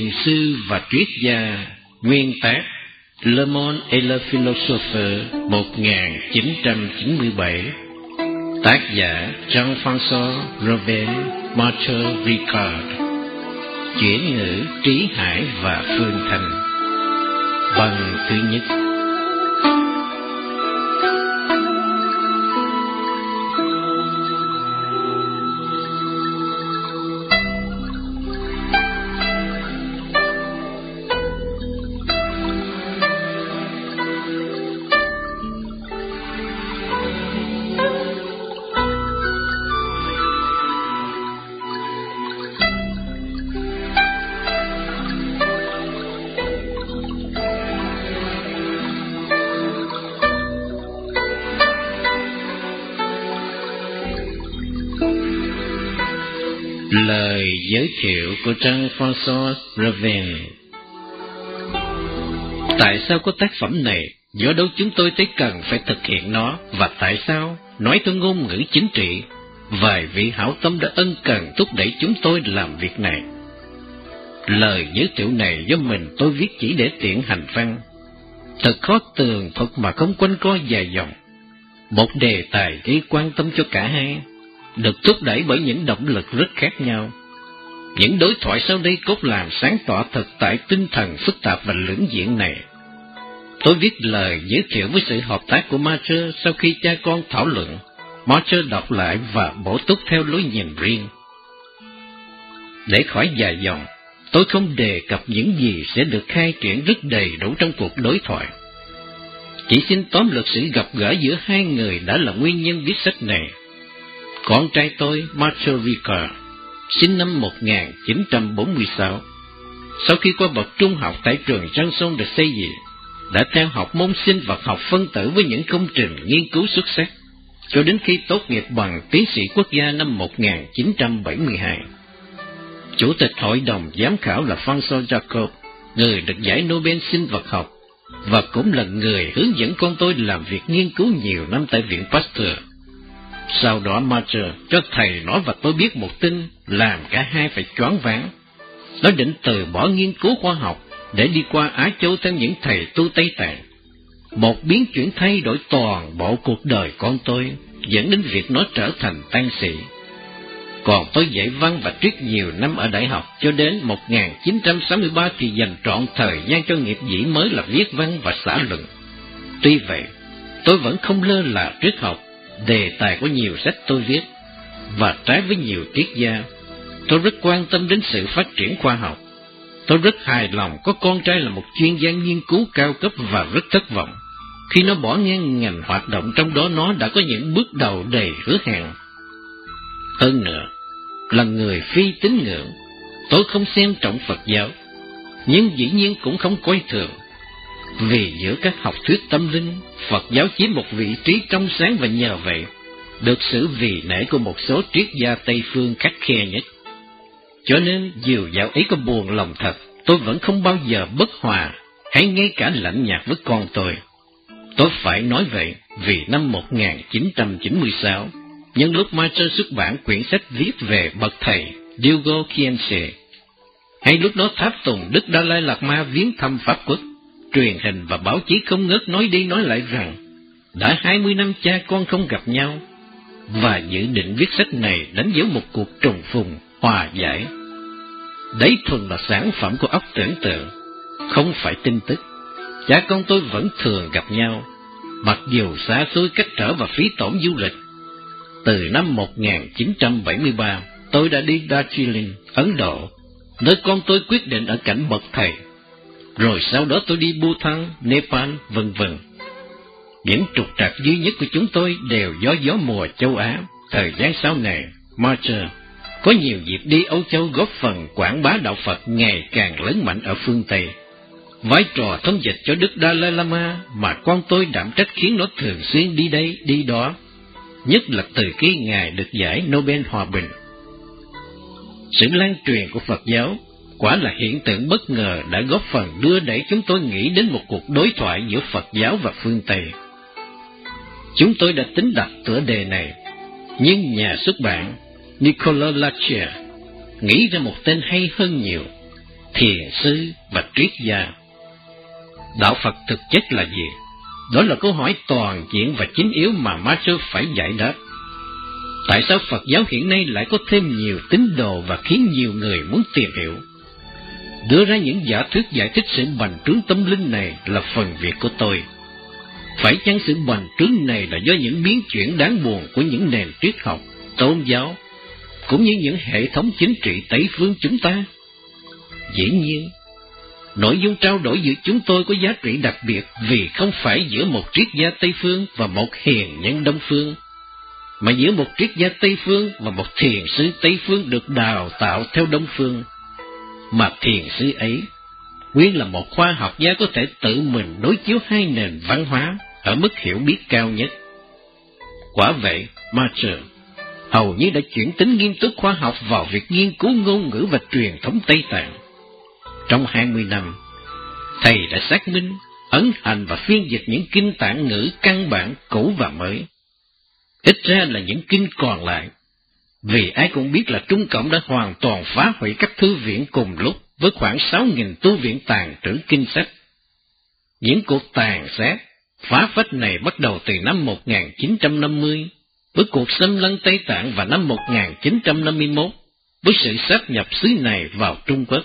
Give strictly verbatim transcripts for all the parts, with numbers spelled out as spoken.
thiền sư và triết gia, nguyên tác Le Monde et le Philosophe một nghìn chín trăm chín mươi bảy, tác giả Jean-François Robin Marshall Ricard, chuyển ngữ Trí Hải và Phương Thành. Phần thứ nhất. Lời giới thiệu của Jean-François Robin. Tại sao có tác phẩm này? Do đâu chúng tôi thấy cần phải thực hiện nó? Và tại sao? Nói theo ngôn ngữ chính trị, vài vị hảo tâm đã ân cần thúc đẩy chúng tôi làm việc này. Lời giới thiệu này do mình tôi viết chỉ để tiện hành văn. Thật khó tường thuật mà không quanh co dài dòng. Một đề tài gây quan tâm cho cả hai, được thúc đẩy bởi những động lực rất khác nhau. Những đối thoại sau đây cốt làm sáng tỏ thực tại tinh thần phức tạp và lưỡng diện này. Tôi viết lời giới thiệu với sự hợp tác của Marshall sau khi cha con thảo luận. Marshall đọc lại và bổ túc theo lối nhìn riêng. Để khỏi dài dòng, tôi không đề cập những gì sẽ được khai triển rất đầy đủ trong cuộc đối thoại. Chỉ xin tóm lược sự gặp gỡ giữa hai người đã là nguyên nhân viết sách này. Con trai tôi, Marshall Ricard, sinh năm một nghìn chín trăm bốn mươi sáu. Sau khi qua bậc trung học tại trường Janson de Sailly, đã theo học môn sinh vật học phân tử với những công trình nghiên cứu xuất sắc, cho đến khi tốt nghiệp bằng tiến sĩ quốc gia năm một nghìn chín trăm bảy mươi hai. Chủ tịch hội đồng giám khảo là François Jacob, người được giải Nobel sinh vật học, và cũng là người hướng dẫn con tôi làm việc nghiên cứu nhiều năm tại Viện Pasteur. Sau đó Marshall cho thầy nói và tôi biết một tin làm cả hai phải choáng váng. Nó định từ bỏ nghiên cứu khoa học để đi qua Á Châu theo những thầy tu Tây Tạng. Một biến chuyển thay đổi toàn bộ cuộc đời con tôi, dẫn đến việc nó trở thành tăng sĩ. Còn tôi dạy văn và triết nhiều năm ở đại học, cho đến một nghìn chín trăm sáu mươi ba thì dành trọn thời gian cho nghiệp dĩ mới là viết văn và xã luận. Tuy vậy, tôi vẫn không lơ là triết học, đề tài của nhiều sách tôi viết, và trái với nhiều triết gia, tôi rất quan tâm đến sự phát triển khoa học. Tôi rất hài lòng có con trai là một chuyên gia nghiên cứu cao cấp và rất thất vọng khi nó bỏ ngang ngành hoạt động trong đó nó đã có những bước đầu đầy hứa hẹn. Hơn nữa, là người phi tín ngưỡng, tôi không xem trọng Phật giáo, nhưng dĩ nhiên cũng không coi thường. Vì giữa các học thuyết tâm linh, Phật giáo chiếm một vị trí trong sáng và nhờ vậy, được sự vì nể của một số triết gia Tây Phương khắt khe nhất. Cho nên, dù dạo ấy có buồn lòng thật, tôi vẫn không bao giờ bất hòa, hay ngay cả lạnh nhạt với con tôi. Tôi phải nói vậy, vì năm một nghìn chín trăm chín mươi sáu, nhân lúc Marshall xuất bản quyển sách viết về bậc thầy Diogo Kiense, hay lúc đó tháp tùng Đức Dalai Lạt Ma viếng thăm Pháp Quốc, truyền hình và báo chí không ngớt nói đi nói lại rằng đã hai mươi năm cha con không gặp nhau, và dự định viết sách này đánh dấu một cuộc trùng phùng, hòa giải. Đấy thuần là sản phẩm của óc tưởng tượng, không phải tin tức. Cha con tôi vẫn thường gặp nhau, mặc dù xa xôi cách trở và phí tổn du lịch. Từ năm một nghìn chín trăm bảy mươi ba, tôi đã đi Darjeeling, Ấn Độ, nơi con tôi quyết định ở cảnh bậc thầy. Rồi sau đó tôi đi Bhutan, Nepal, vân vân. Những trục trặc duy nhất của chúng tôi đều do gió mùa châu Á. Thời gian sau này, Marshall có nhiều dịp đi Âu Châu góp phần quảng bá đạo Phật ngày càng lớn mạnh ở phương Tây. Vai trò thông dịch cho Đức Dalai Lama mà con tôi đảm trách khiến nó thường xuyên đi đây, đi đó, nhất là từ khi Ngài được giải Nobel Hòa Bình. Sự lan truyền của Phật giáo quả là hiện tượng bất ngờ đã góp phần đưa đẩy chúng tôi nghĩ đến một cuộc đối thoại giữa Phật giáo và phương Tây. Chúng tôi đã tính đặt tựa đề này, nhưng nhà xuất bản Nicolas Lachère nghĩ ra một tên hay hơn nhiều. thiền sư và triết gia. Đạo Phật thực chất là gì? Đó là câu hỏi toàn diện và chính yếu mà Marshall phải giải đáp. Tại sao Phật giáo hiện nay lại có thêm nhiều tín đồ và khiến nhiều người muốn tìm hiểu? Đưa ra những giả thuyết giải thích sự bành trướng tâm linh này là phần việc của tôi. Phải chăng sự bành trướng này là do những biến chuyển đáng buồn của những nền triết học, tôn giáo, cũng như những hệ thống chính trị Tây phương chúng ta? Dĩ nhiên, nội dung trao đổi giữa chúng tôi có giá trị đặc biệt vì không phải giữa một triết gia Tây phương và một hiền nhân Đông phương, mà giữa một triết gia Tây phương và một thiền sư Tây phương được đào tạo theo Đông phương. Mà thiền sư ấy nguyên là một khoa học gia có thể tự mình đối chiếu hai nền văn hóa ở mức hiểu biết cao nhất. Quả vậy, Marshall hầu như đã chuyển tính nghiêm túc khoa học vào việc nghiên cứu ngôn ngữ và truyền thống Tây Tạng. Trong hai mươi năm, thầy đã xác minh, ấn hành và phiên dịch những kinh tạng ngữ căn bản cũ và mới. Ít ra là những kinh còn lại, vì ai cũng biết là Trung Cộng đã hoàn toàn phá hủy các thư viện cùng lúc với khoảng sáu nghìn tu viện tàng trữ kinh sách. Những cuộc tàn sát, phá phách này bắt đầu từ năm một nghìn chín trăm năm mươi, với cuộc xâm lăng Tây Tạng vào năm một nghìn chín trăm năm mươi mốt, với sự sáp nhập xứ này vào Trung Quốc.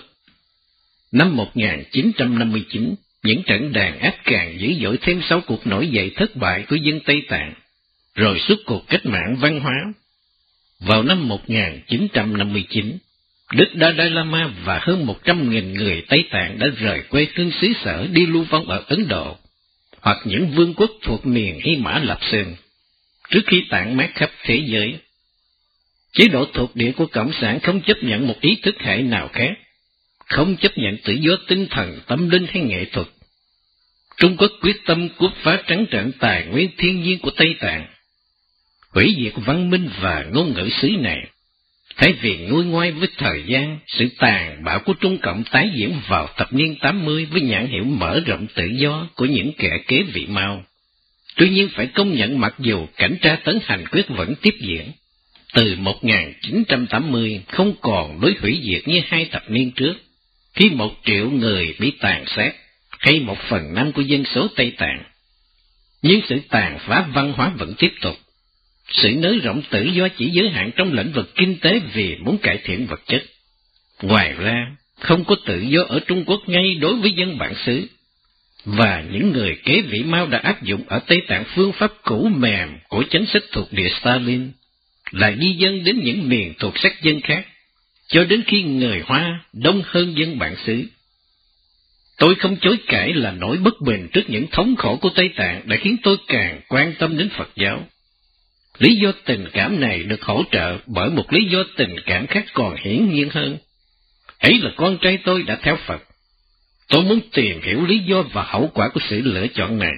Năm một nghìn chín trăm năm mươi chín, những trận đàn áp càng dữ dội thêm sau cuộc nổi dậy thất bại của dân Tây Tạng, rồi suốt cuộc cách mạng văn hóa. Vào năm một nghìn chín trăm năm mươi chín, Đức Dalai Lama và hơn một trăm nghìn người Tây Tạng đã rời quê hương xứ sở đi lưu vong ở Ấn Độ, hoặc những vương quốc thuộc miền Hy Mã Lạp Sơn, trước khi tản mát khắp thế giới. Chế độ thuộc địa của Cộng sản không chấp nhận một ý thức hệ nào khác, không chấp nhận tự do tinh thần, tâm linh hay nghệ thuật. Trung Quốc quyết tâm cướp phá trắng trợn tài nguyên thiên nhiên của Tây Tạng, hủy diệt văn minh và ngôn ngữ xứ này. Thay vì nguôi ngoai với thời gian, sự tàn bạo của Trung Cộng tái diễn vào thập niên tám mươi với nhãn hiệu mở rộng tự do của những kẻ kế vị Mao. Tuy nhiên phải công nhận mặc dù cảnh tra tấn hành quyết vẫn tiếp diễn, từ một nghìn chín trăm tám mươi không còn đối hủy diệt như hai thập niên trước, khi một triệu người bị tàn sát, hay một phần năm của dân số Tây Tạng. Nhưng sự tàn phá văn hóa vẫn tiếp tục. Sự nới rộng tự do chỉ giới hạn trong lĩnh vực kinh tế vì muốn cải thiện vật chất. Ngoài ra, không có tự do ở Trung Quốc ngay đối với dân bản xứ. Và những người kế vị Mao đã áp dụng ở Tây Tạng phương pháp cũ mềm của chính sách thuộc địa Stalin, là di dân đến những miền thuộc sắc dân khác, cho đến khi người Hoa đông hơn dân bản xứ. Tôi không chối cãi là nỗi bất bình trước những thống khổ của Tây Tạng đã khiến tôi càng quan tâm đến Phật giáo. Lý do tình cảm này được hỗ trợ bởi một lý do tình cảm khác còn hiển nhiên hơn. Ấy là con trai tôi đã theo Phật. Tôi muốn tìm hiểu lý do và hậu quả của sự lựa chọn này.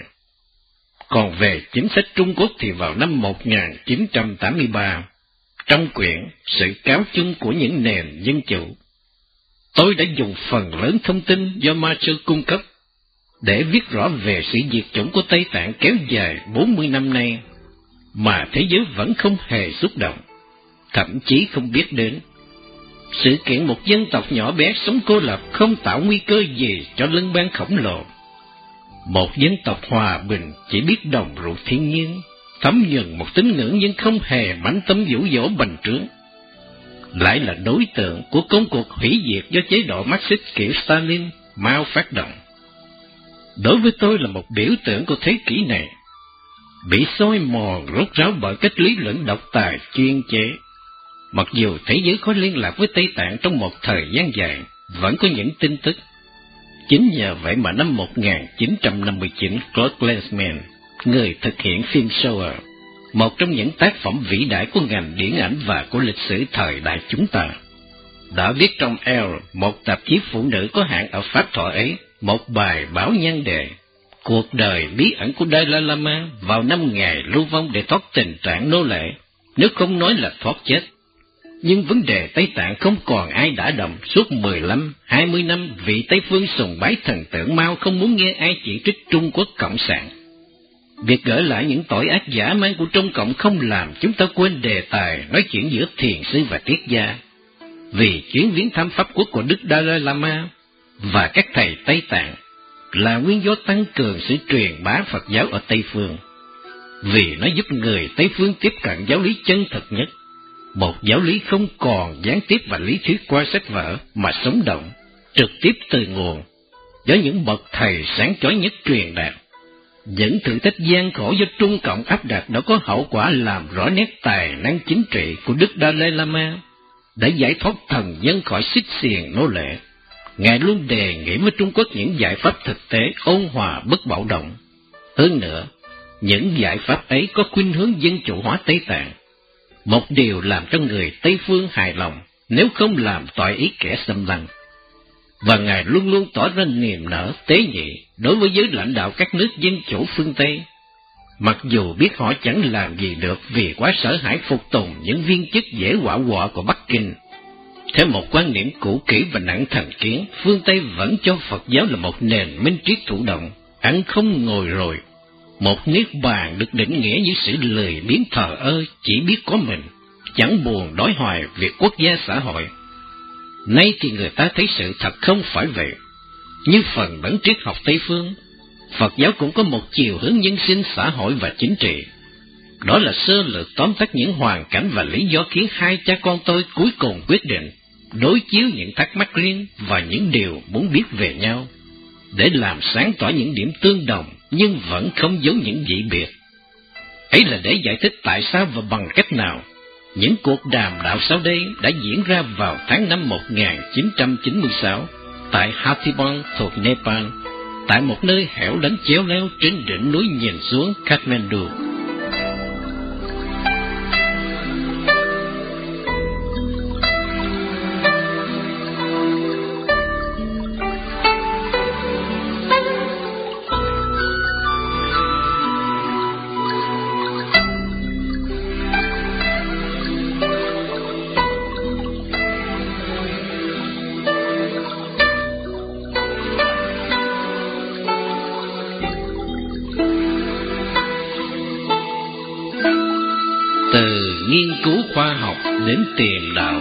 Còn về chính sách Trung Quốc thì vào năm một nghìn chín trăm tám mươi ba, trong quyển Sự cáo chung của những nền dân chủ, tôi đã dùng phần lớn thông tin do Marshall cung cấp để viết rõ về sự diệt chủng của Tây Tạng kéo dài bốn mươi năm nay, mà thế giới vẫn không hề xúc động, thậm chí không biết đến. Sự kiện một dân tộc nhỏ bé sống cô lập không tạo nguy cơ gì cho lân bang khổng lồ. Một dân tộc hòa bình chỉ biết đồng rượu thiên nhiên, thấm nhuần một tín ngưỡng nhưng không hề mãnh tâm vũ dỗ bành trướng, lại là đối tượng của công cuộc hủy diệt do chế độ Marxist kiểu Stalin, Mao phát động. Đối với tôi là một biểu tượng của thế kỷ này, bị soi mòn rốt ráo bởi cách lý luận độc tài chuyên chế. Mặc dù thế giới có liên lạc với Tây Tạng trong một thời gian dài, vẫn có những tin tức. Chính nhờ vậy mà năm một nghìn chín trăm năm mươi chín, Claude Lanzmann, người thực hiện phim Shoah, một trong những tác phẩm vĩ đại của ngành điện ảnh và của lịch sử thời đại chúng ta, đã viết trong Elle, một tạp chí phụ nữ có hãng ở Pháp thời ấy, một bài báo nhan đề Cuộc đời bí ẩn của Dalai Lama vào năm ngày lưu vong để thoát tình trạng nô lệ, nếu không nói là thoát chết. Nhưng vấn đề Tây Tạng không còn ai đã động suốt mười lăm, hai mươi năm vì Tây phương sùng bái thần tượng Mao không muốn nghe ai chỉ trích Trung Quốc Cộng sản. Việc gỡ lại những tội ác dã man của Trung Cộng không làm chúng ta quên đề tài nói chuyện giữa thiền sư và triết gia. Vì chuyến viếng thăm Pháp Quốc của Đức Dalai Lama và các thầy Tây Tạng là nguyên do tăng cường sự truyền bá Phật giáo ở Tây Phương, vì nó giúp người Tây Phương tiếp cận giáo lý chân thực nhất, một giáo lý không còn gián tiếp và lý thuyết qua sách vở mà sống động, trực tiếp từ nguồn, do những bậc thầy sáng chói nhất truyền đạt. Những thử thách gian khổ do Trung Cộng áp đặt đã có hậu quả làm rõ nét tài năng chính trị của Đức Dalai Lama, đã giải thoát thần dân khỏi xích xiềng nô lệ. Ngài luôn đề nghị với Trung Quốc những giải pháp thực tế ôn hòa bất bạo động. Hơn nữa, những giải pháp ấy có khuynh hướng dân chủ hóa Tây Tạng, một điều làm cho người Tây Phương hài lòng nếu không làm toại ý kẻ xâm lăng. Và Ngài luôn luôn tỏ ra niềm nở tế nhị đối với giới lãnh đạo các nước dân chủ phương Tây, mặc dù biết họ chẳng làm gì được vì quá sợ hãi phục tùng những viên chức dễ quạ quọ của Bắc Kinh. Theo một quan niệm cũ kỹ và nặng thành kiến, phương Tây vẫn cho Phật giáo là một nền minh triết thụ động, ăn không ngồi rồi, một niết bàn được định nghĩa như sự lười biếng thờ ơ chỉ biết có mình, chẳng buồn đối hoài việc quốc gia xã hội. Nay thì người ta thấy sự thật không phải vậy. Như phần lớn triết học Tây Phương, Phật giáo cũng có một chiều hướng nhân sinh xã hội và chính trị. Đó là sơ lược tóm tắt những hoàn cảnh và lý do khiến hai cha con tôi cuối cùng quyết định đối chiếu những thắc mắc riêng và những điều muốn biết về nhau, để làm sáng tỏ những điểm tương đồng nhưng vẫn không giấu những dị biệt. Ấy là để giải thích tại sao và bằng cách nào những cuộc đàm đạo sau đây đã diễn ra vào tháng năm một nghìn chín trăm chín mươi sáu tại Hathiban thuộc Nepal, tại một nơi hẻo lánh chéo leo trên đỉnh núi nhìn xuống Kathmandu. Nghiên cứu khoa học đến tiền đạo.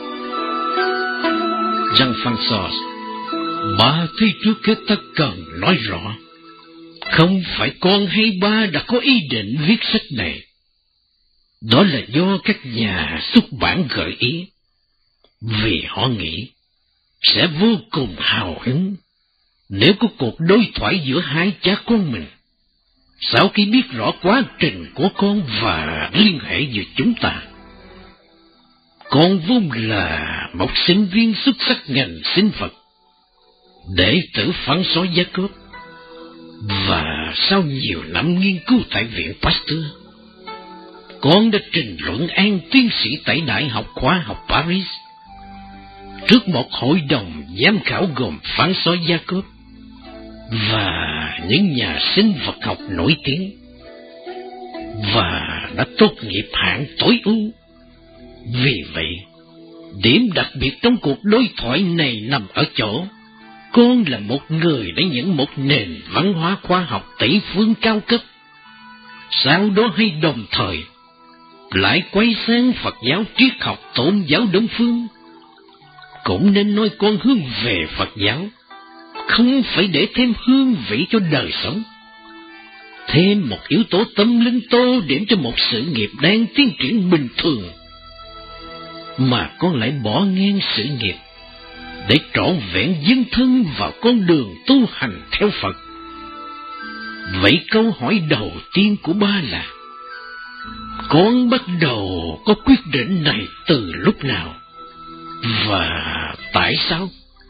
Jean-François, ba thi trước kết ta cần nói rõ, không phải con hay ba đã có ý định viết sách này. Đó là do các nhà xuất bản gợi ý, vì họ nghĩ sẽ vô cùng hào hứng nếu có cuộc đối thoại giữa hai cha con mình. Sau khi biết rõ quá trình của con và liên hệ giữa chúng ta, con vốn là một sinh viên xuất sắc ngành sinh vật, đệ tử Phán Sói Gia Cốp, và sau nhiều năm nghiên cứu tại Viện Pasteur, con đã trình luận án tiến sĩ tại Đại học Khoa học Paris trước một hội đồng giám khảo gồm Phán Sói Gia Cốp và những nhà sinh vật học nổi tiếng, và đã tốt nghiệp hạng tối ưu. Vì vậy, điểm đặc biệt trong cuộc đối thoại này nằm ở chỗ con là một người đã nhận một nền văn hóa khoa học Tây phương cao cấp, sau đó hay đồng thời lại quay sang Phật giáo triết học tôn giáo Đông phương. Cũng nên nói con hướng về Phật giáo, không phải để thêm hương vị cho đời sống, thêm một yếu tố tâm linh tô điểm cho một sự nghiệp đang tiến triển bình thường, mà con lại bỏ ngang sự nghiệp để trọn vẹn dấn thân vào con đường tu hành theo Phật. Vậy câu hỏi đầu tiên của ba là, con bắt đầu có quyết định này từ lúc nào và tại sao?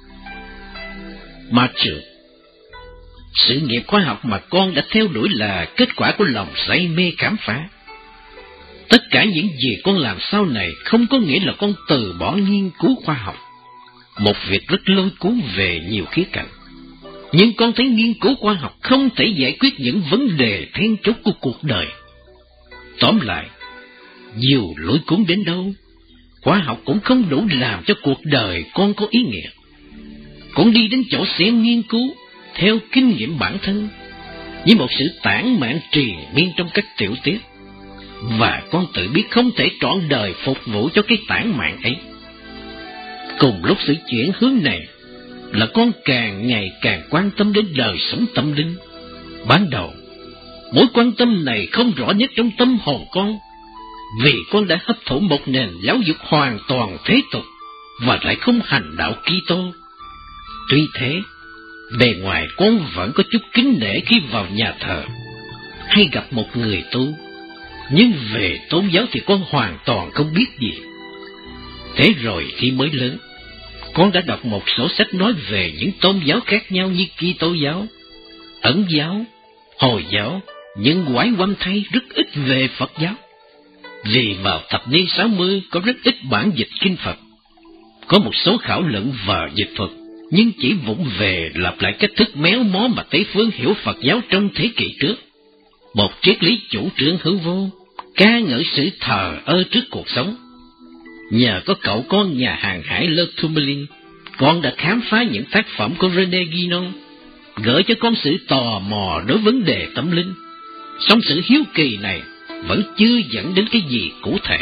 Mà trưởng, sự nghiệp khoa học mà con đã theo đuổi là kết quả của lòng say mê khám phá. Tất cả những gì con làm sau này không có nghĩa là con từ bỏ nghiên cứu khoa học, một việc rất lôi cuốn về nhiều khía cạnh. Nhưng con thấy nghiên cứu khoa học không thể giải quyết những vấn đề then chốt của cuộc đời. Tóm lại, dù lôi cuốn đến đâu, khoa học cũng không đủ làm cho cuộc đời con có ý nghĩa. Con đi đến chỗ xem nghiên cứu theo kinh nghiệm bản thân, như một sự tản mạn triền miên trong các tiểu tiết, và con tự biết không thể trọn đời phục vụ cho cái tản mạn ấy. Cùng lúc sự chuyển hướng này là con càng ngày càng quan tâm đến đời sống tâm linh. Ban đầu, mối quan tâm này không rõ nhất trong tâm hồn con, vì con đã hấp thụ một nền giáo dục hoàn toàn thế tục và lại không hành đạo Kitô. Tuy thế, bề ngoài con vẫn có chút kính nể khi vào nhà thờ hay gặp một người tu, nhưng về tôn giáo thì con hoàn toàn không biết gì. Thế rồi khi mới lớn, con đã đọc một số sách nói về những tôn giáo khác nhau như Kitô giáo, Ấn giáo, Hồi giáo, nhưng quái quăm thay rất ít về Phật giáo. Vì vào thập niên sáu mươi có rất ít bản dịch kinh Phật, có một số khảo luận và dịch thuật, nhưng chỉ vụng về lặp lại cách thức méo mó mà Tây phương hiểu Phật giáo trong thế kỷ trước. Một triết lý chủ trương hữu vô, ca ngợi sự thờ ơ trước cuộc sống. Nhờ có cậu con nhà hàng hải Le Tourmalin, con đã khám phá những tác phẩm của René Guénon, gợi cho con sự tò mò đối vấn đề tâm linh. Song sự hiếu kỳ này vẫn chưa dẫn đến cái gì cụ thể.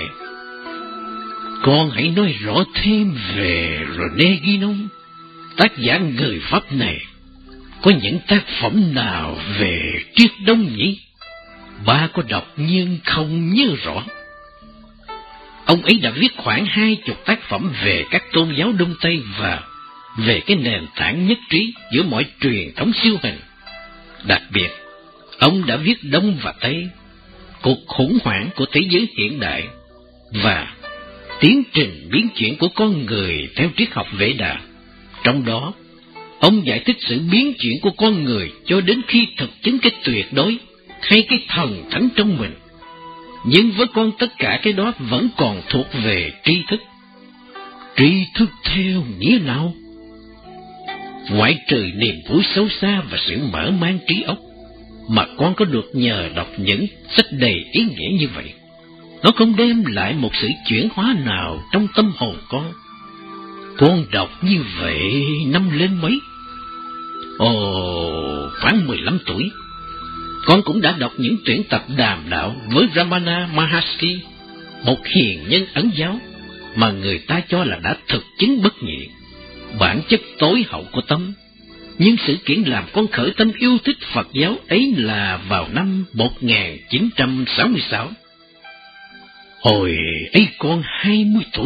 Con hãy nói rõ thêm về René Guénon, tác giả người Pháp này. Có những tác phẩm nào về triết đông nhỉ? Ba có đọc nhưng không nhớ rõ. Ông ấy đã viết khoảng hai chục tác phẩm về các tôn giáo Đông Tây và về cái nền tảng nhất trí giữa mọi truyền thống siêu hình. Đặc biệt, ông đã viết Đông và Tây, cuộc khủng hoảng của thế giới hiện đại và tiến trình biến chuyển của con người theo triết học Vệ Đà. Trong đó, ông giải thích sự biến chuyển của con người cho đến khi thực chứng cái tuyệt đối hay cái thần thánh trong mình. Nhưng với con tất cả cái đó vẫn còn thuộc về tri thức. Tri thức theo nghĩa nào? Ngoại trừ niềm vui sâu xa và sự mở mang trí óc mà con có được nhờ đọc những sách đầy ý nghĩa như vậy, nó không đem lại một sự chuyển hóa nào trong tâm hồn con. Con đọc như vậy năm lên mấy? Ồ, khoảng mười lăm tuổi. Con cũng đã đọc những tuyển tập đàm đạo với Ramana Maharshi, một hiền nhân Ấn giáo mà người ta cho là đã thực chứng bất nhị, bản chất tối hậu của tâm. Nhưng sự kiện làm con khởi tâm yêu thích Phật giáo ấy là vào năm một nghìn chín trăm sáu mươi sáu. Hồi ấy con hai mươi tuổi.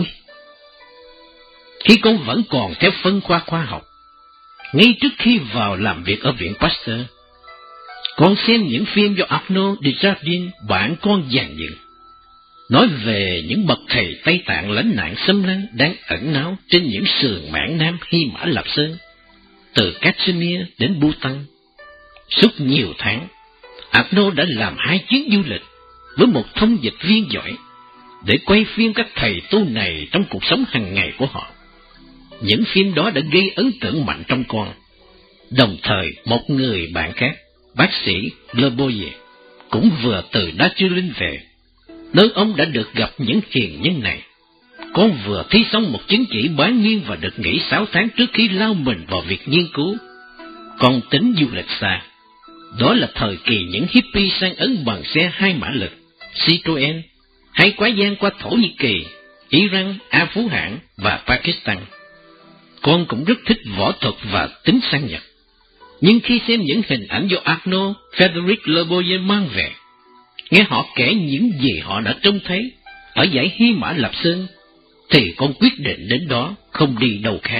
Khi con vẫn còn theo phân khoa khoa học, ngay trước khi vào làm việc ở viện Pasteur, con xem những phim do Arnaud Desjardins bản con dàn dựng, nói về những bậc thầy Tây Tạng lánh nạn xâm lăng đang ẩn náu trên những sườn mảng Nam Hy Mã Lạp Sơn, từ Kashmir đến Bhutan. Suốt nhiều tháng, Arnaud đã làm hai chuyến du lịch với một thông dịch viên giỏi để quay phim các thầy tu này trong cuộc sống hàng ngày của họ. Những phim đó đã gây ấn tượng mạnh trong con. Đồng thời, một người bạn khác, bác sĩ Le Boyer, cũng vừa từ Darjeeling về, nơi ông đã được gặp những hiền nhân này. Con vừa thi xong một chứng chỉ bán niên và được nghỉ sáu tháng trước khi lao mình vào việc nghiên cứu. Con tính du lịch xa. Đó là thời kỳ những hippie sang Ấn bằng xe hai mã lực, Citroën, hay quá gian qua Thổ Nhĩ Kỳ, Iran, A Phú Hãn và Pakistan. Con cũng rất thích võ thuật và tính sang Nhật. Nhưng khi xem những hình ảnh do Arnaud Frédéric Le Boyer mang về, nghe họ kể những gì họ đã trông thấy ở dãy Hy Mã Lạp Sơn, thì con quyết định đến đó, không đi đâu khác.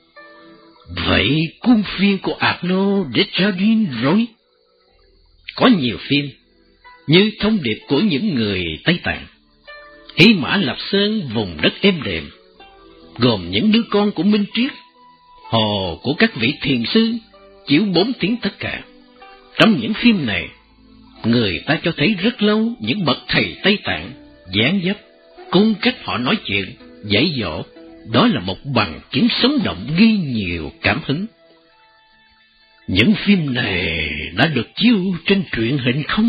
Vậy cuốn phim của Arnaud Desjardins rồi? Có nhiều phim, như thông điệp của những người Tây Tạng, Hy Mã Lạp Sơn vùng đất êm đềm, gồm những đứa con của Minh Triết, hồ của các vị thiền sư, chiếu bốn tiếng tất cả. Trong những phim này, người ta cho thấy rất lâu những bậc thầy Tây Tạng, dáng dấp, cung cách họ nói chuyện, dạy dỗ. Đó là một bằng chứng sống động ghi nhiều cảm hứng. Những phim này đã được chiếu trên truyền hình không?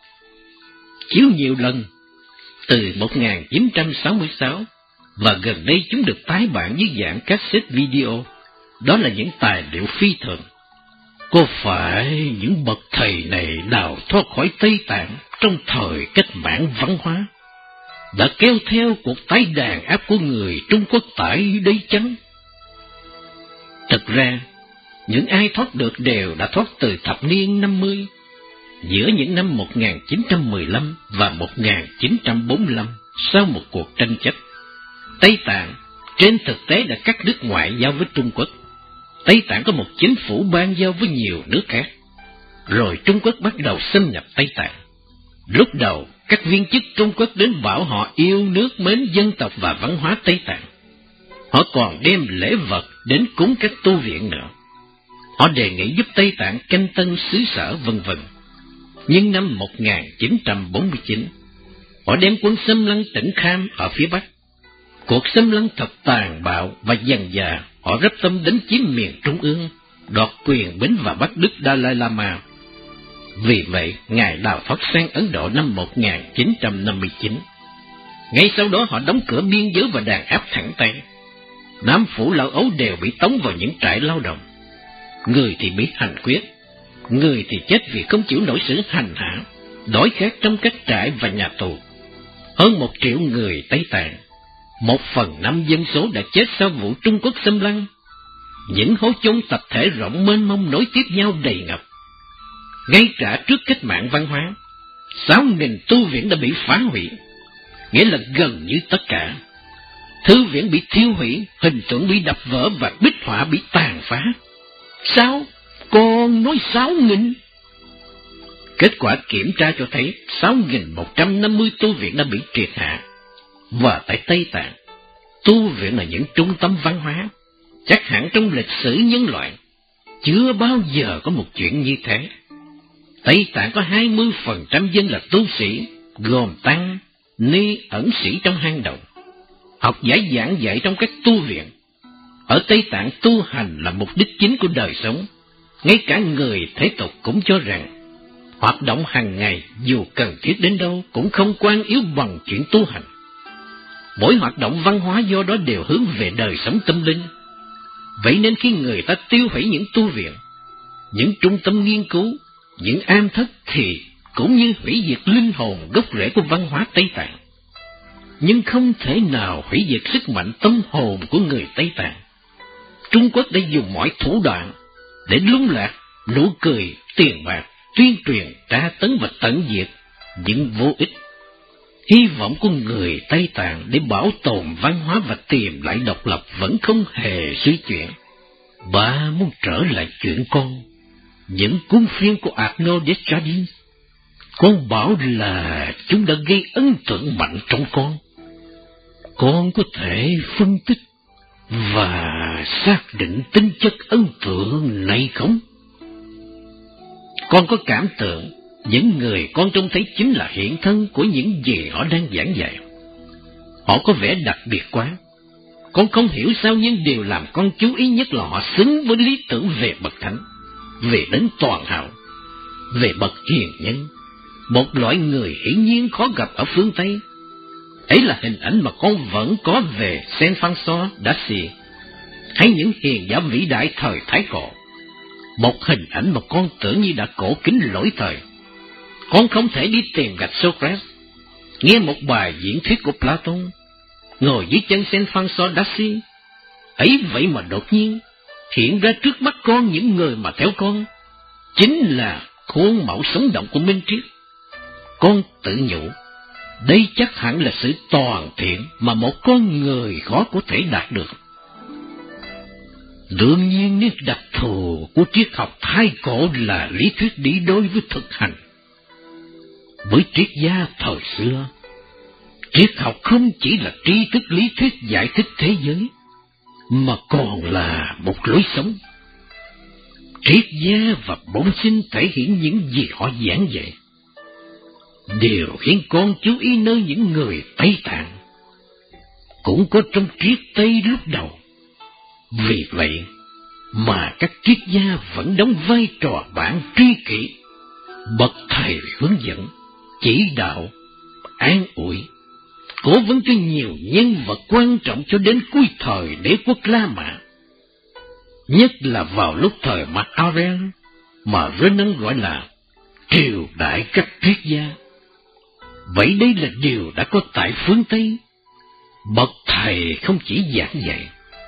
Chiếu nhiều lần, từ một nghìn chín trăm sáu mươi sáu, và gần đây chúng được tái bản dưới dạng cassette video. Đó là những tài liệu phi thường. Có phải những bậc thầy này đào thoát khỏi Tây Tạng trong thời cách mạng văn hóa, đã kéo theo cuộc tái đàn áp của người Trung Quốc tại đây chăng? Thực ra, những ai thoát được đều đã thoát từ thập niên năm mươi, giữa những năm một nghìn chín trăm mười lăm và một nghìn chín trăm bốn mươi lăm, sau một cuộc tranh chấp. Tây Tạng trên thực tế đã cắt đứt ngoại giao với Trung Quốc. Tây Tạng có một chính phủ ban giao với nhiều nước khác. Rồi Trung Quốc bắt đầu xâm nhập Tây Tạng. Lúc đầu, các viên chức Trung Quốc đến bảo họ yêu nước mến dân tộc và văn hóa Tây Tạng. Họ còn đem lễ vật đến cúng các tu viện nữa. Họ đề nghị giúp Tây Tạng canh tân xứ sở vân vân. Nhưng năm một nghìn chín trăm bốn mươi chín, họ đem quân xâm lăng tỉnh Kham ở phía Bắc. Cuộc xâm lăng thật tàn bạo và dần dà, họ rất tâm đánh chiếm miền Trung ương, đoạt quyền bính và bắt Đức Dalai Lama. Vì vậy, Ngài đào thoát sang Ấn Độ năm một nghìn chín trăm năm mươi chín. Ngay sau đó họ đóng cửa biên giới và đàn áp thẳng tay. Nam phủ Lão Ấu đều bị tống vào những trại lao động. Người thì bị hành quyết, người thì chết vì không chịu nổi sự hành hạ, đói khát trong các trại và nhà tù. Hơn một triệu người Tây Tạng, một phần năm dân số đã chết sau vụ Trung Quốc xâm lăng. Những hố chôn tập thể rộng mênh mông nối tiếp nhau đầy ngập. Ngay cả trước cách mạng văn hóa, sáu nghìn tu viện đã bị phá hủy, nghĩa là gần như tất cả. Thư viện bị thiêu hủy, hình tượng bị đập vỡ và bích họa bị tàn phá. Sao? Con nói sáu nghìn? Kết quả kiểm tra cho thấy sáu nghìn một trăm năm mươi tu viện đã bị triệt hạ. Và tại Tây Tạng, tu viện là những trung tâm văn hóa, chắc hẳn trong lịch sử nhân loại chưa bao giờ có một chuyện như thế. Tây Tạng có hai mươi phần trăm dân là tu sĩ, gồm tăng, ni, ẩn sĩ trong hang động. Học giả giảng dạy trong các tu viện. Ở Tây Tạng, tu hành là mục đích chính của đời sống. Ngay cả người thế tục cũng cho rằng hoạt động hàng ngày dù cần thiết đến đâu cũng không quan yếu bằng chuyện tu hành. Mỗi hoạt động văn hóa do đó đều hướng về đời sống tâm linh. Vậy nên khi người ta tiêu hủy những tu viện, những trung tâm nghiên cứu, những am thất thì cũng như hủy diệt linh hồn gốc rễ của văn hóa Tây Tạng. Nhưng không thể nào hủy diệt sức mạnh tâm hồn của người Tây Tạng. Trung Quốc đã dùng mọi thủ đoạn để lung lạc, nụ cười, tiền bạc, tuyên truyền, tra tấn và tận diệt, nhưng vô ích. Hy vọng của người Tây Tạng để bảo tồn văn hóa và tìm lại độc lập vẫn không hề suy chuyển. Bà muốn trở lại chuyện con, những cuốn phim của Arnaud Desjardins. Con bảo là chúng đã gây ấn tượng mạnh trong con. Con có thể phân tích và xác định tính chất ấn tượng này không? Con có cảm tưởng những người con trông thấy chính là hiện thân của những gì họ đang giảng dạy. Họ có vẻ đặc biệt quá. Con không hiểu sao, nhưng điều làm con chú ý nhất là họ xứng với lý tưởng về bậc thánh, về đấng toàn hảo, về bậc hiền nhân, một loại người hiển nhiên khó gặp ở phương Tây. Ấy là hình ảnh mà con vẫn có về Saint François d'Assise, hay những hiền giả vĩ đại thời Thái Cổ. Một hình ảnh mà con tưởng như đã cổ kính lỗi thời. Con không thể đi tìm gặp Socrates, nghe một bài diễn thuyết của Platon, ngồi dưới chân Saint François d'Assise. Ấy vậy mà đột nhiên hiện ra trước mắt con những người mà theo con chính là khuôn mẫu sống động của Minh Triết. Con tự nhủ, đây chắc hẳn là sự toàn thiện mà một con người khó có thể đạt được. Đương nhiên nét đặc thù của triết học Thái Cổ là lý thuyết đi đôi với thực hành. Với triết gia thời xưa, triết học không chỉ là tri thức lý thuyết giải thích thế giới, mà còn là một lối sống. Triết gia và bổn sinh thể hiện những gì họ giảng dạy. Điều khiến con chú ý nơi những người Tây Tạng cũng có trong triết Tây lúc đầu. Vì vậy mà các triết gia vẫn đóng vai trò bản tri kỷ, bậc thầy hướng dẫn, chỉ đạo, an ủi, cố vấn cho nhiều nhân vật quan trọng cho đến cuối thời đế quốc La Mã. Nhất là vào lúc thời Marc Aurèle mà Renan gọi là triều đại các triết gia. Vậy đây là điều đã có tại phương Tây. Bậc thầy không chỉ giảng dạy,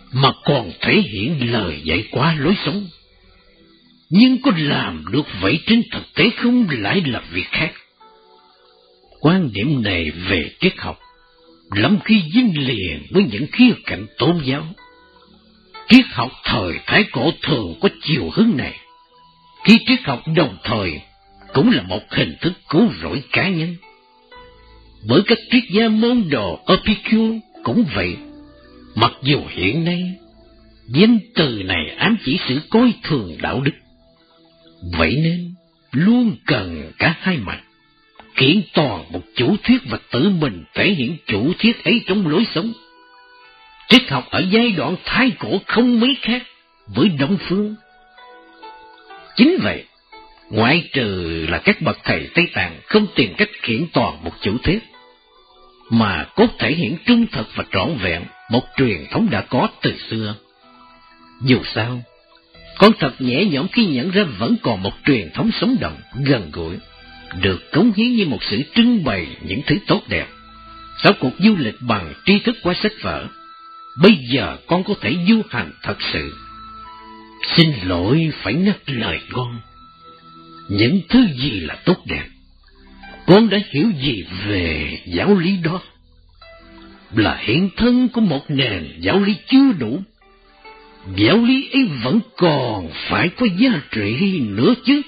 mà còn thể hiện lời dạy quá lối sống. Nhưng có làm được vậy trên thực tế không lại là việc khác. Quan điểm này về triết học lắm khi dính liền với những khía cạnh tôn giáo. Triết học thời Thái Cổ thường có chiều hướng này, khi triết học đồng thời cũng là một hình thức cứu rỗi cá nhân. Bởi các triết gia môn đồ Epicure cũng vậy, mặc dù hiện nay danh từ này ám chỉ sự coi thường đạo đức. Vậy nên luôn cần cả hai mặt, kiện toàn một chủ thuyết và tự mình thể hiện chủ thuyết ấy trong lối sống. Triết học ở giai đoạn Thái Cổ không mấy khác với Đông phương. Chính vậy, ngoại trừ là các bậc thầy Tây Tạng không tìm cách kiện toàn một chủ thuyết, mà cốt thể hiện trung thực và trọn vẹn một truyền thống đã có từ xưa. Dù sao, con thật nhẹ nhõm khi nhận ra vẫn còn một truyền thống sống động, gần gũi, được cống hiến như một sự trưng bày những thứ tốt đẹp. Sau cuộc du lịch bằng tri thức qua sách vở, bây giờ con có thể du hành thật sự. Xin lỗi phải ngắt lời con. Những thứ gì là tốt đẹp? Con đã hiểu gì về giáo lý đó? Là hiện thân của một nền giáo lý chưa đủ. Giáo lý ấy vẫn còn phải có giá trị nữa chứ.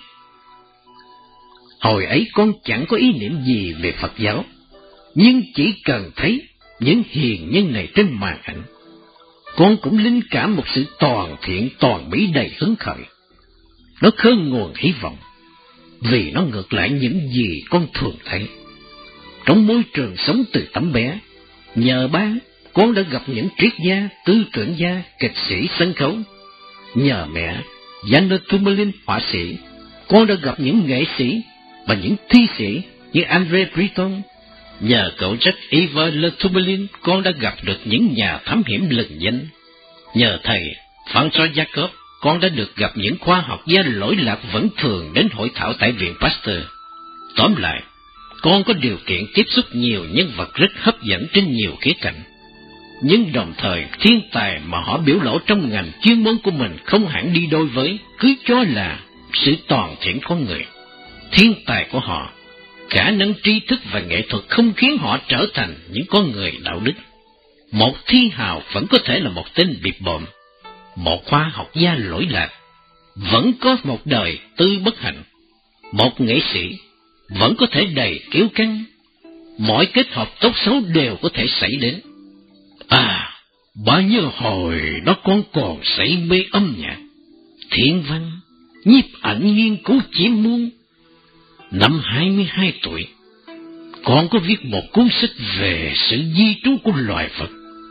Hồi ấy con chẳng có ý niệm gì về Phật giáo, nhưng chỉ cần thấy những hiền nhân này trên màn ảnh, con cũng linh cảm một sự toàn thiện toàn mỹ đầy hứng khởi. Nó khơi nguồn hy vọng, vì nó ngược lại những gì con thường thấy. Trong môi trường sống từ tấm bé, nhờ ba, con đã gặp những triết gia, tư tưởng gia, kịch sĩ sân khấu. Nhờ mẹ, Janet Tummelin họa sĩ, con đã gặp những nghệ sĩ và những thi sĩ như André Breton. Nhờ cậu Jacques-Yves Le Tummelin, con đã gặp được những nhà thám hiểm lừng danh. Nhờ thầy François Jacob, con đã được gặp những khoa học gia lỗi lạc vẫn thường đến hội thảo tại Viện Pasteur. Tóm lại, con có điều kiện tiếp xúc nhiều nhân vật rất hấp dẫn trên nhiều khía cạnh. Nhưng đồng thời, thiên tài mà họ biểu lộ trong ngành chuyên môn của mình không hẳn đi đôi với, cứ cho là sự toàn thiện con người. Thiên tài của họ, khả năng tri thức và nghệ thuật không khiến họ trở thành những con người đạo đức. Một thi hào vẫn có thể là một tên bịp bợm, một khoa học gia lỗi lạc vẫn có một đời tư bất hạnh, một nghệ sĩ vẫn có thể đầy kiêu căng. Mọi kết hợp tốt xấu đều có thể xảy đến. À, bao nhiêu hồi đó con còn say mê âm nhạc, thiên văn, nhiếp ảnh nghiên cứu chim muôn. Năm hai mươi hai tuổi, con có viết một cuốn sách về sự di trú của loài vật.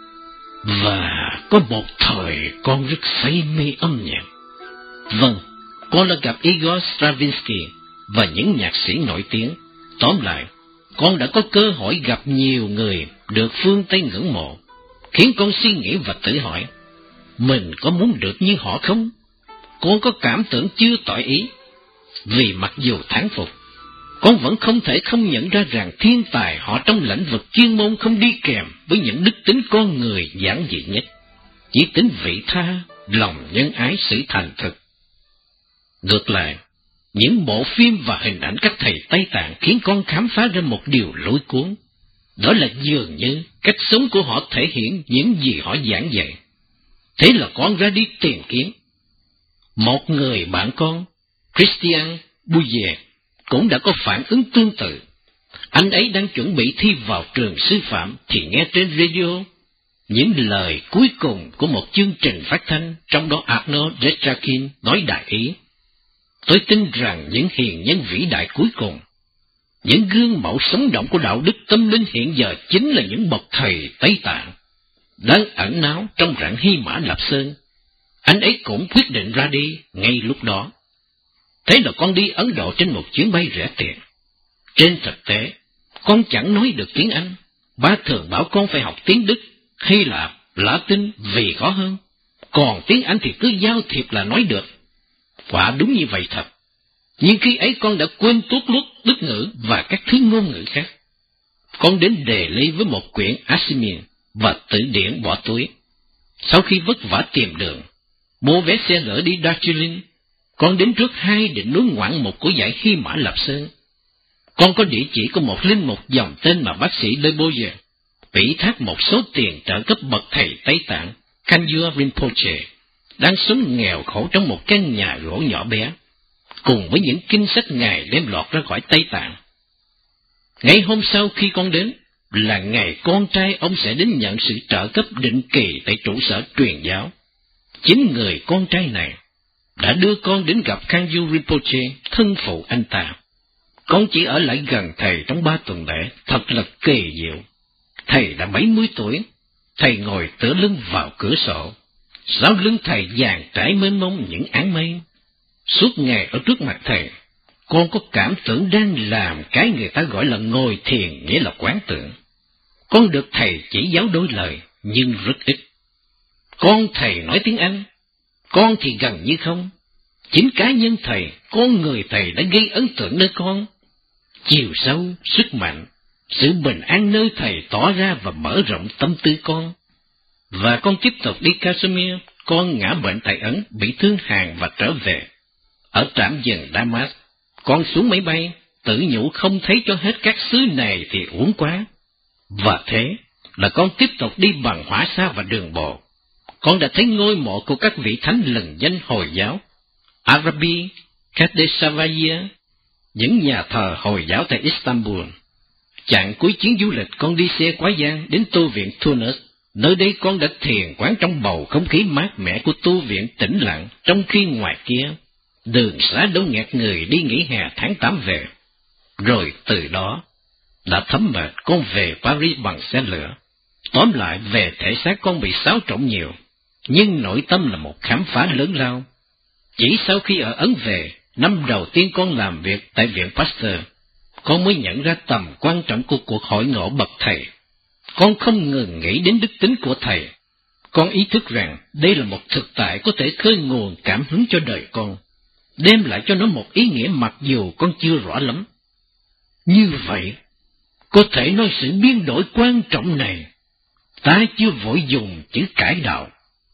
Và có một thời con rất say mê âm nhạc. Vâng, con đã gặp Igor Stravinsky và những nhạc sĩ nổi tiếng. Tóm lại, con đã có cơ hội gặp nhiều người được phương Tây ngưỡng mộ, khiến con suy nghĩ và tự hỏi, mình có muốn được như họ không? Con có cảm tưởng chưa tỏ ý, vì mặc dù thán phục, con vẫn không thể không nhận ra rằng thiên tài họ trong lĩnh vực chuyên môn không đi kèm với những đức tính con người giản dị nhất, chỉ tính vị tha, lòng nhân ái, sự thành thực. Ngược lại, những bộ phim và hình ảnh các thầy Tây Tạng khiến con khám phá ra một điều lôi cuốn. Đó là dường như cách sống của họ thể hiện những gì họ giảng dạy. Thế là con ra đi tìm kiếm. Một người bạn con, Christian Bouyer, cũng đã có phản ứng tương tự. Anh ấy đang chuẩn bị thi vào trường sư phạm thì nghe trên radio những lời cuối cùng của một chương trình phát thanh, trong đó Arnaud Detrakin nói đại ý: tôi tin rằng những hiền nhân vĩ đại cuối cùng, những gương mẫu sống động của đạo đức tâm linh hiện giờ chính là những bậc thầy Tây Tạng đang ẩn náu trong rặng Hy Mã Lạp Sơn. Anh ấy cũng quyết định ra đi ngay lúc đó. Thế là con đi Ấn Độ trên một chuyến bay rẻ tiền. Trên thực tế, con chẳng nói được tiếng Anh. Ba thường bảo con phải học tiếng Đức, Hy Lạp, Latin vì khó hơn. Còn tiếng Anh thì cứ giao thiệp là nói được. Quả đúng như vậy thật. Nhưng khi ấy con đã quên tuốt luốt Đức ngữ và các thứ ngôn ngữ khác. Con đến Đề Ly với một quyển Asimin và từ điển bỏ túi. Sau khi vất vả tìm đường, mua vé xe lửa đi Darjeeling, con đến trước hai đỉnh núi ngoạn mục của dãy Hy Mã Lạp Sơn. Con có địa chỉ của một linh mục dòng tên mà bác sĩ Le Boyer ủy thác một số tiền trợ cấp bậc thầy Tây Tạng Kanyur Rinpoche, đang sống nghèo khổ trong một căn nhà gỗ nhỏ bé, cùng với những kinh sách Ngài đem lọt ra khỏi Tây Tạng. Ngày hôm sau khi con đến, là ngày con trai ông sẽ đến nhận sự trợ cấp định kỳ tại trụ sở truyền giáo. Chính người con trai này đã đưa con đến gặp Kanyur Rinpoche, thân phụ anh ta. Con chỉ ở lại gần thầy trong ba tuần lễ, thật là kỳ diệu. Thầy đã bảy mươi tuổi, thầy ngồi tựa lưng vào cửa sổ, sau lưng thầy dàn trải mênh mông những áng mây. Suốt ngày ở trước mặt thầy, con có cảm tưởng đang làm cái người ta gọi là ngồi thiền, nghĩa là quán tưởng. Con được thầy chỉ giáo đôi lời, nhưng rất ít. Con thầy nói tiếng Anh, con thì gần như không. Chính cá nhân thầy, con người thầy đã gây ấn tượng nơi con. Chiều sâu, sức mạnh, sự bình an nơi thầy tỏ ra và mở rộng tâm tư con. Và con tiếp tục đi Kashmir, con ngã bệnh tại Ấn, bị thương hàn và trở về. Ở trạm dừng Damas, con xuống máy bay, tự nhủ không thấy cho hết các xứ này thì uổng quá. Và thế là con tiếp tục đi bằng hỏa xa và đường bộ. Con đã thấy ngôi mộ của các vị thánh lừng danh Hồi giáo, Arabi, Kadeshavaya, những nhà thờ Hồi giáo tại Istanbul. Chặng cuối chuyến du lịch, con đi xe quá gian đến tu viện Tunis. Nơi đây con đã thiền quán trong bầu không khí mát mẻ của tu viện tĩnh lặng, trong khi ngoài kia đường xá đông nghẹt người đi nghỉ hè tháng tám về. Rồi từ đó đã thấm mệt, con về Paris bằng xe lửa. Tóm lại, về thể xác con bị xáo trộn nhiều, nhưng nội tâm là một khám phá lớn lao. Chỉ sau khi ở Ấn về, năm đầu tiên con làm việc tại viện Pasteur, con mới nhận ra tầm quan trọng của cuộc hội ngộ bậc thầy. Con không ngừng nghĩ đến đức tính của thầy. Con ý thức rằng đây là một thực tại có thể khơi nguồn cảm hứng cho đời con, đem lại cho nó một ý nghĩa mặc dù con chưa rõ lắm. Như vậy, có thể nói sự biến đổi quan trọng này, ta chưa vội dùng chữ cải đạo.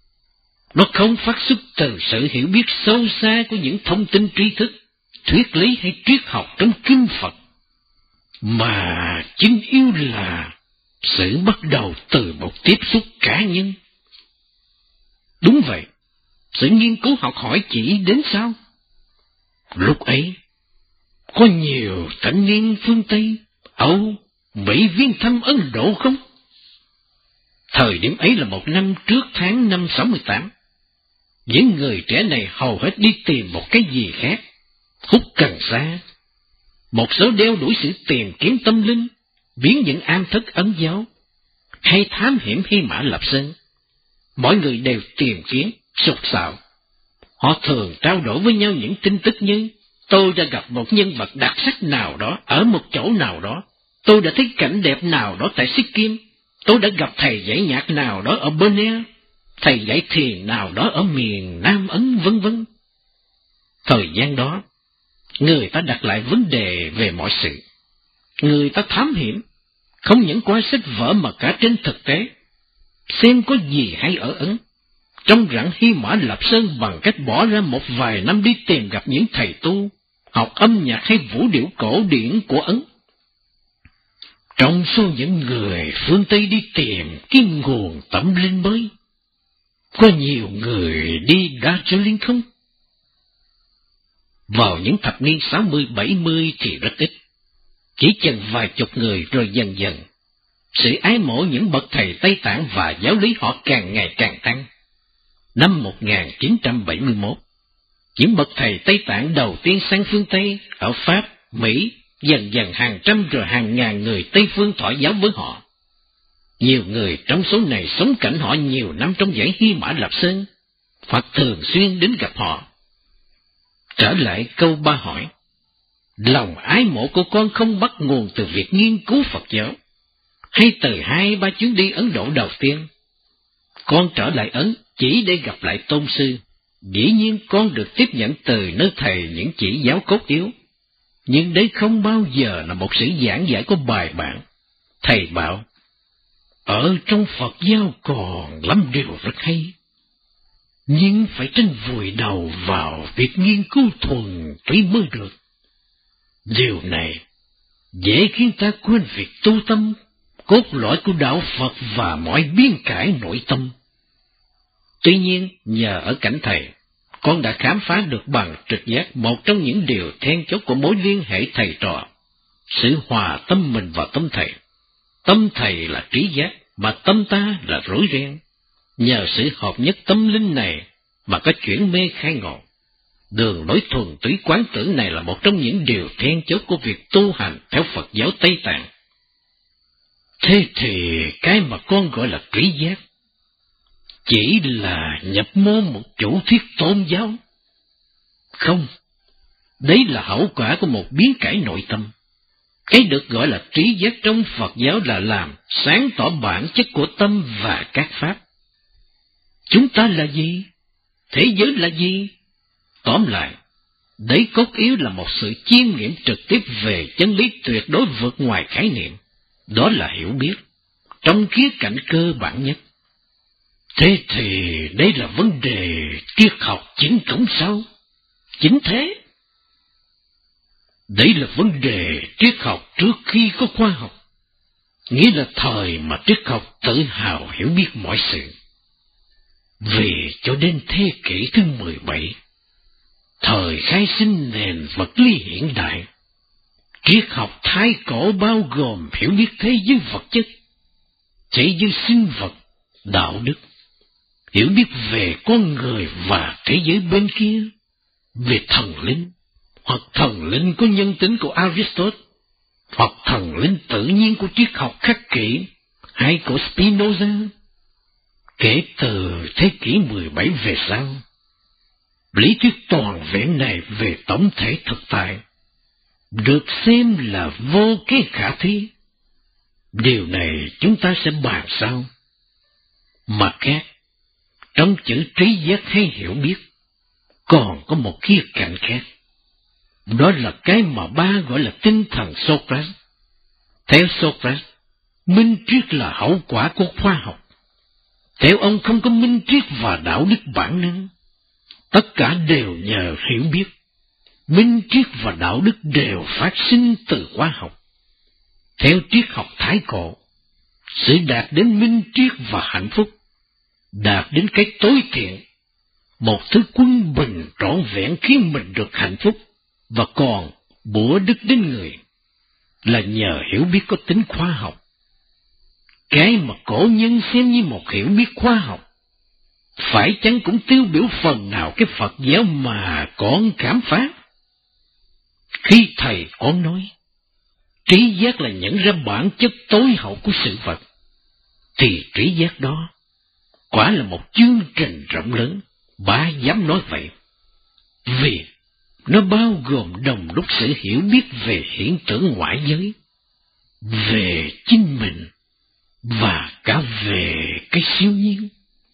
Nó không phát xuất từ sự hiểu biết sâu xa của những thông tin tri thức, thuyết lý hay triết học trong kinh Phật, mà chính yếu là sự bắt đầu từ một tiếp xúc cá nhân. Đúng vậy, sự nghiên cứu học hỏi chỉ đến sau. Lúc ấy, có nhiều thanh niên phương Tây, Âu, Mỹ viếng thăm Ấn Độ không? Thời điểm ấy là một năm trước tháng năm sáu mươi tám. Những người trẻ này hầu hết đi tìm một cái gì khác, hút cần sa. Một số đeo đuổi sự tìm kiếm tâm linh, biến những am thất Ấn giáo, hay thám hiểm Hy Mã Lạp Sơn. Mọi người đều tìm kiếm, sục sạo. Họ thường trao đổi với nhau những tin tức như: tôi đã gặp một nhân vật đặc sắc nào đó ở một chỗ nào đó, tôi đã thấy cảnh đẹp nào đó tại Sikkim, tôi đã gặp thầy dạy nhạc nào đó ở Borneo, thầy dạy thiền nào đó ở miền Nam Ấn, vân vân. Thời gian đó, người ta đặt lại vấn đề về mọi sự. Người ta thám hiểm, không những qua sách vở mà cả trên thực tế, xem có gì hay ở Ấn, trong rặng Hy Mã Lạp Sơn, bằng cách bỏ ra một vài năm đi tìm gặp những thầy tu, học âm nhạc hay vũ điệu cổ điển của Ấn. Trong số những người phương Tây đi tìm cái nguồn tâm linh mới, có nhiều người đi Darjeeling không? Vào những thập niên sáu mươi bảy mươi thì rất ít, chỉ chừng vài chục người, rồi dần dần sự ái mộ những bậc thầy Tây Tạng và giáo lý họ càng ngày càng tăng. Năm một nghìn chín trăm bảy mươi mốt, những bậc thầy Tây Tạng đầu tiên sang phương Tây ở Pháp, Mỹ, dần dần hàng trăm rồi hàng ngàn người Tây phương thọ giáo với họ. Nhiều người trong số này sống cạnh họ nhiều năm trong dãy Hy Mã Lạp Sơn, hoặc thường xuyên đến gặp họ. Trở lại câu ba hỏi, lòng ái mộ của con không bắt nguồn từ việc nghiên cứu Phật giáo, hay từ hai ba chuyến đi Ấn Độ đầu tiên. Con trở lại Ấn chỉ để gặp lại tôn sư. Dĩ nhiên con được tiếp nhận từ nơi thầy những chỉ giáo cốt yếu, nhưng đấy không bao giờ là một sự giảng giải có bài bản. Thầy bảo, Ở trong Phật giáo còn lắm điều rất hay, nhưng phải tranh vùi đầu vào việc nghiên cứu thuần túy mới được. Điều này dễ khiến ta quên việc tu tâm, cốt lõi của đạo Phật và mọi biến cải nội tâm. Tuy nhiên, nhờ ở cảnh thầy, con đã khám phá được bằng trực giác một trong những điều then chốt của mối liên hệ thầy trò, sự hòa tâm mình vào tâm thầy. Tâm thầy là trí giác, mà tâm ta là rối ren. Nhờ sự hợp nhất tâm linh này mà có chuyển mê khai ngộ. Đường lối thuần túy quán tưởng này là một trong những điều then chốt của việc tu hành theo Phật giáo Tây Tạng. Thế thì cái mà con gọi là trí giác chỉ là nhập môn một chủ thuyết tôn giáo? Không, đấy là hậu quả của một biến cải nội tâm. Cái được gọi là trí giác trong Phật giáo là làm sáng tỏ bản chất của tâm và các pháp. Chúng ta là gì? Thế giới là gì? Tóm lại, đấy cốt yếu là một sự chiêm nghiệm trực tiếp về chân lý tuyệt đối vượt ngoài khái niệm. Đó là hiểu biết, trong khía cạnh cơ bản nhất. Thế thì đây là vấn đề triết học chính cổng sao? Chính thế. Đấy là vấn đề triết học trước khi có khoa học, nghĩa là thời mà triết học tự hào hiểu biết mọi sự. Vì cho đến thế kỷ thứ mười bảy, thời khai sinh nền vật lý hiện đại, triết học thái cổ bao gồm hiểu biết thế giới vật chất, thế giới sinh vật, đạo đức, hiểu biết về con người và thế giới bên kia, về thần linh, hoặc thần linh có nhân tính của Aristotle, hoặc thần linh tự nhiên của triết học khắc kỷ, hay của Spinoza. Kể từ thế kỷ mười bảy về sau, lý thuyết toàn vẹn này về tổng thể thực tại được xem là vô kế khả thi. Điều này chúng ta sẽ bàn sau. Mặt khác, trong chữ trí giác hay hiểu biết, còn có một khía cạnh khác. Đó là cái mà ba gọi là tinh thần Socrates. Theo Socrates, minh triết là hậu quả của khoa học. Theo ông không có minh triết và đạo đức bản năng. Tất cả đều nhờ hiểu biết. Minh triết và đạo đức đều phát sinh từ khoa học. Theo triết học thái cổ, sự đạt đến minh triết và hạnh phúc, đạt đến cái tối thiện, một thứ quân bình trọn vẹn khiến mình được hạnh phúc và còn bủa đức đến người, là nhờ hiểu biết có tính khoa học. Cái mà cổ nhân xem như một hiểu biết khoa học, phải chăng cũng tiêu biểu phần nào cái Phật giáo mà con khám phá? Khi thầy con nói, trí giác là nhận ra bản chất tối hậu của sự vật, thì trí giác đó quả là một chương trình rộng lớn, bá dám nói vậy. Vì nó bao gồm đồng lúc sự hiểu biết về hiện tượng ngoại giới, về chính mình, và cả về cái siêu nhiên.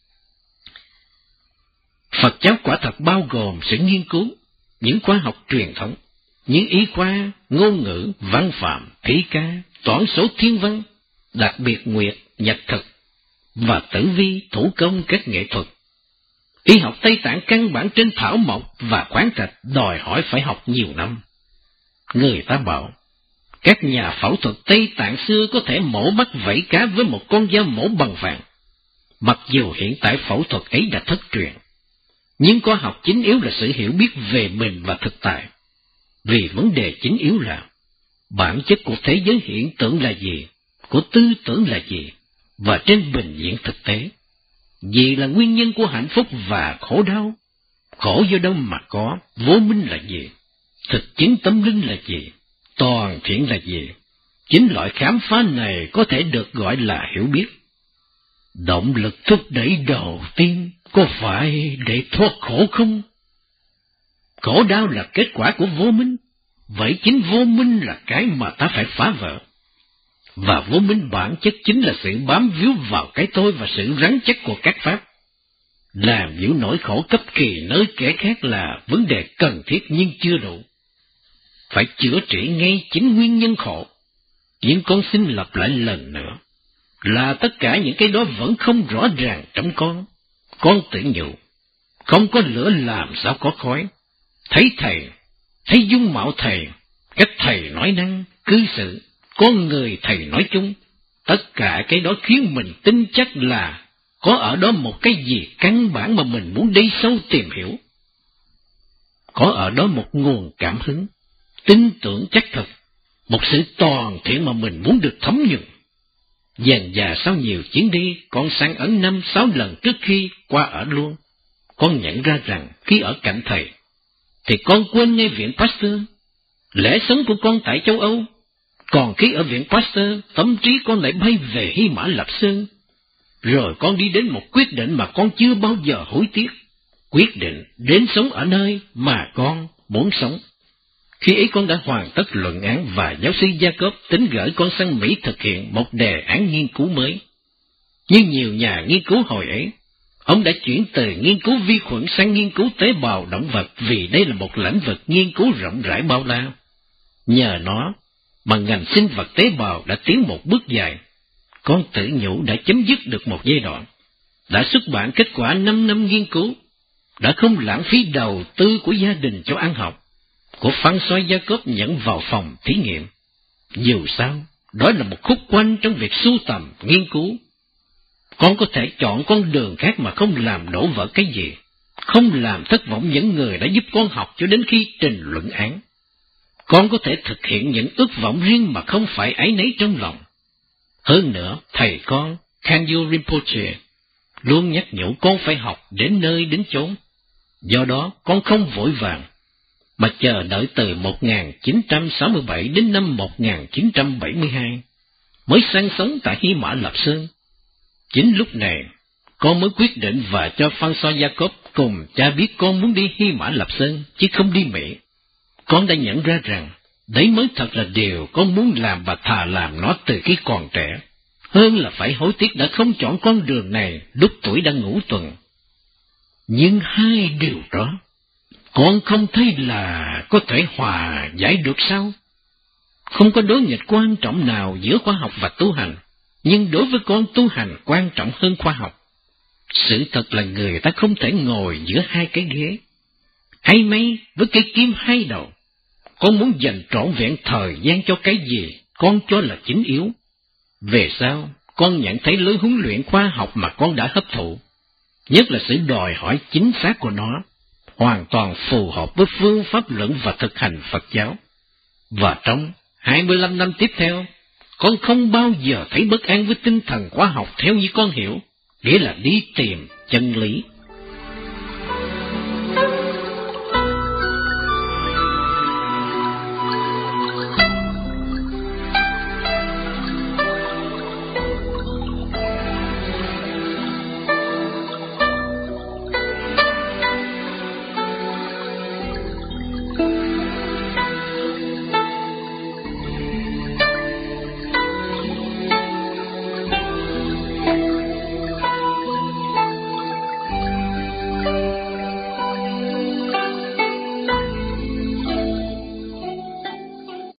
Phật giáo quả thật bao gồm sự nghiên cứu những khoa học truyền thống, những y khoa, ngôn ngữ, văn phạm, thị ca, toán số thiên văn, đặc biệt nguyệt, nhật thực, và tử vi, thủ công, các nghệ thuật. Y học Tây Tạng căn bản trên thảo mộc và khoáng thạch đòi hỏi phải học nhiều năm. Người ta bảo, các nhà phẫu thuật Tây Tạng xưa có thể mổ bắt vảy cá với một con dao mổ bằng vàng. Mặc dù hiện tại phẫu thuật ấy đã thất truyền, nhưng khoa học chính yếu là sự hiểu biết về mình và thực tại. Vì vấn đề chính yếu là bản chất của thế giới hiện tượng là gì, của tư tưởng là gì, và trên bình diện thực tế, gì là nguyên nhân của hạnh phúc và khổ đau, khổ do đâu mà có, vô minh là gì, thực chứng tâm linh là gì, toàn thiện là gì. Chính loại khám phá này có thể được gọi là hiểu biết. Động lực thúc đẩy đầu tiên có phải để thoát khổ không? Khổ đau là kết quả của vô minh, vậy chính vô minh là cái mà ta phải phá vỡ. Và vô minh bản chất chính là sự bám víu vào cái tôi và sự rắn chắc của các pháp. Làm giữ nỗi khổ cấp kỳ nơi kẻ khác là vấn đề cần thiết nhưng chưa đủ. Phải chữa trị ngay chính nguyên nhân khổ. Nhưng con xin lặp lại lần nữa, là tất cả những cái đó vẫn không rõ ràng trong con. Con tự nhủ, không có lửa làm sao có khói. Thấy thầy, thấy dung mạo thầy, cách thầy nói năng, cư xử, con người thầy nói chung, tất cả cái đó khiến mình tin chắc là có ở đó một cái gì căn bản mà mình muốn đi sâu tìm hiểu. Có ở đó một nguồn cảm hứng, tin tưởng chắc thật, một sự toàn thiện mà mình muốn được thấm nhuần. Dần dà sau nhiều chuyến đi, con sang ẩn năm sáu lần trước khi qua ở luôn, con nhận ra rằng khi ở cạnh thầy, thì con quên ngay viện Pasteur, lẽ sống của con tại châu Âu. Còn khi ở viện Pasteur, tâm trí con lại bay về Hy Mã Lạp Sơn. Rồi con đi đến một quyết định mà con chưa bao giờ hối tiếc, quyết định đến sống ở nơi mà con muốn sống. Khi ấy con đã hoàn tất luận án và giáo sư Jacob tính gửi con sang Mỹ thực hiện một đề án nghiên cứu mới. Như nhiều nhà nghiên cứu hồi ấy, ông đã chuyển từ nghiên cứu vi khuẩn sang nghiên cứu tế bào động vật vì đây là một lĩnh vực nghiên cứu rộng rãi bao la. Nhờ nó mà ngành sinh vật tế bào đã tiến một bước dài. Con tự nhủ đã chấm dứt được một giai đoạn, đã xuất bản kết quả năm năm nghiên cứu, đã không lãng phí đầu tư của gia đình cho ăn học, của François Jacob nhận vào phòng thí nghiệm. Dù sao, đó là một khúc quanh trong việc sưu tầm, nghiên cứu. Con có thể chọn con đường khác mà không làm đổ vỡ cái gì, không làm thất vọng những người đã giúp con học cho đến khi trình luận án. Con có thể thực hiện những ước vọng riêng mà không phải áy náy trong lòng. Hơn nữa, thầy con, Khyentse Rinpoche, luôn nhắc nhủ con phải học đến nơi đến chốn. Do đó, con không vội vàng, mà chờ đợi từ một nghìn chín trăm sáu mươi bảy đến năm một nghìn chín trăm bảy mươi hai, mới sang sống tại Hy Mã Lạp Sơn. Chính lúc này, con mới quyết định và cho François Jacob cùng cha biết con muốn đi Hy Mã Lạp Sơn, chứ không đi Mỹ. Con đã nhận ra rằng, đấy mới thật là điều con muốn làm và thà làm nó từ khi còn trẻ, hơn là phải hối tiếc đã không chọn con đường này lúc tuổi đang ngũ tuần. Nhưng hai điều đó, con không thấy là có thể hòa giải được sao? Không có đối nghịch quan trọng nào giữa khoa học và tu hành, nhưng đối với con tu hành quan trọng hơn khoa học. Sự thật là người ta không thể ngồi giữa hai cái ghế. Hay mấy với cây kim hai đầu, con muốn dành trọn vẹn thời gian cho cái gì con cho là chính yếu. Về sau, con nhận thấy lối huấn luyện khoa học mà con đã hấp thụ, nhất là sự đòi hỏi chính xác của nó, hoàn toàn phù hợp với phương pháp luận và thực hành Phật giáo. Và trong hai mươi lăm năm tiếp theo, con không bao giờ thấy bất an với tinh thần khoa học theo như con hiểu, nghĩa là đi tìm chân lý.